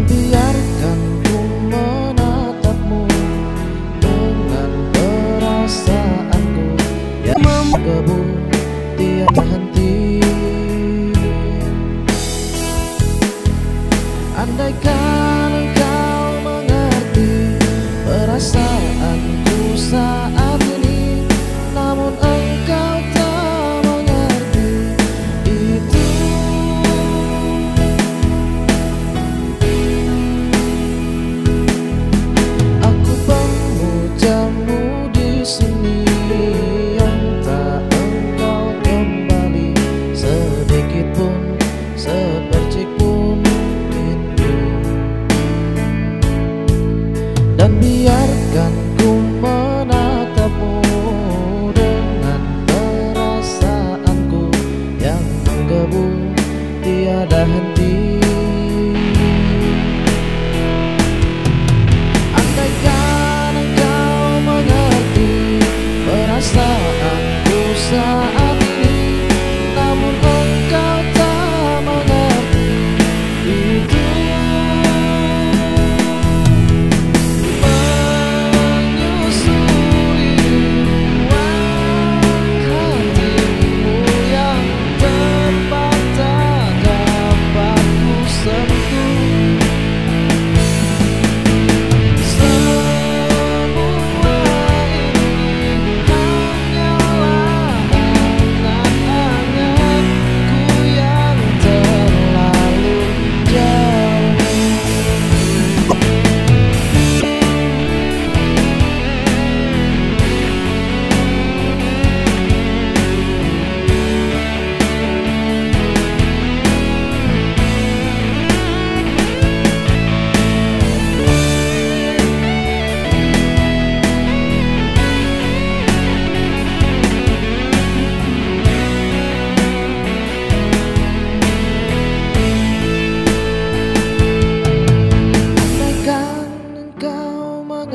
biarkan ku menatapmu dengan perasaanku yang menggebu tiada henti. Andaikan engkau mengerti perasaanku saat ini, namun engkau tak mengerti itu. Aku pemujamu di sini yang tak engkau kembali sedikit pun, sepercik pun rindu. Dan biarkan ku menatapmu dengan perasaanku yang menggebu tiada henti. Andaikan engkau mengerti perasaanku saat ini, namun engkau tak mengerti itu.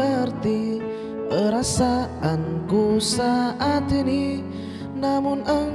Perasaanku saat ini, namun